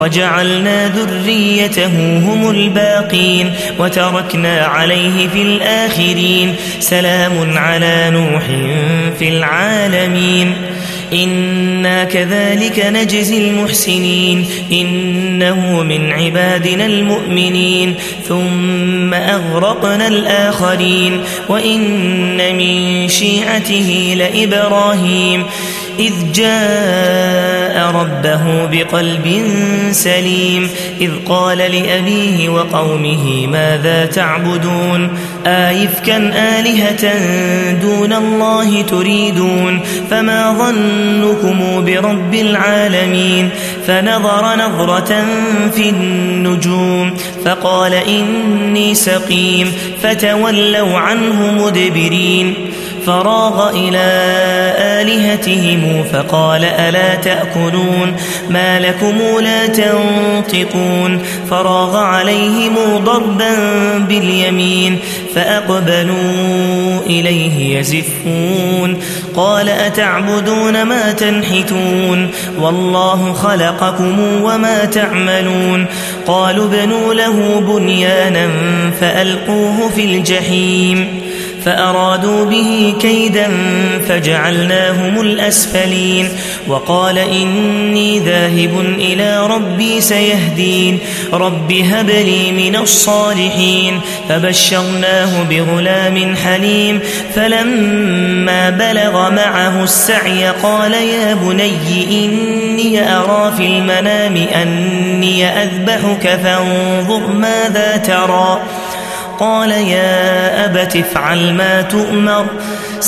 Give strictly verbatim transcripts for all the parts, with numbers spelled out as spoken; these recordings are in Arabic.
وجعلنا ذريته هم الباقين وتركنا عليه في الآخرين سلام على نوح في العالمين إنا كذلك نجزي المحسنين إنه من عبادنا المؤمنين ثم أغرقنا الآخرين وإن من شيعته لإبراهيم إذ جاء ربه بقلب سليم إذ قال لأبيه وقومه ماذا تعبدون آئفكا آلهة دون الله تريدون فما ظنكم برب العالمين فنظر نظرة في النجوم فقال إني سقيم فتولوا عنه مدبرين فراغ إلى آلهتهم فقال ألا تأكلون ما لكم لا تنطقون فراغ عليهم ضربا باليمين فأقبلوا إليه يزفون قال أتعبدون ما تنحتون والله خلقكم وما تعملون قالوا بنوا له بنيانا فألقوه في الجحيم فأرادوا به كيدا فجعلناهم الأسفلين وقال إني ذاهب إلى ربي سيهدين رب هب لي من الصالحين فبشرناه بغلام حليم فلما بلغ معه السعي قال يا بني إني أرى في المنام أني أذبحك فانظر ماذا ترى قال يا أبت افعل ما تؤمر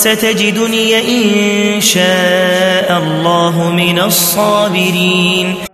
ستجدني إن شاء الله من الصابرين.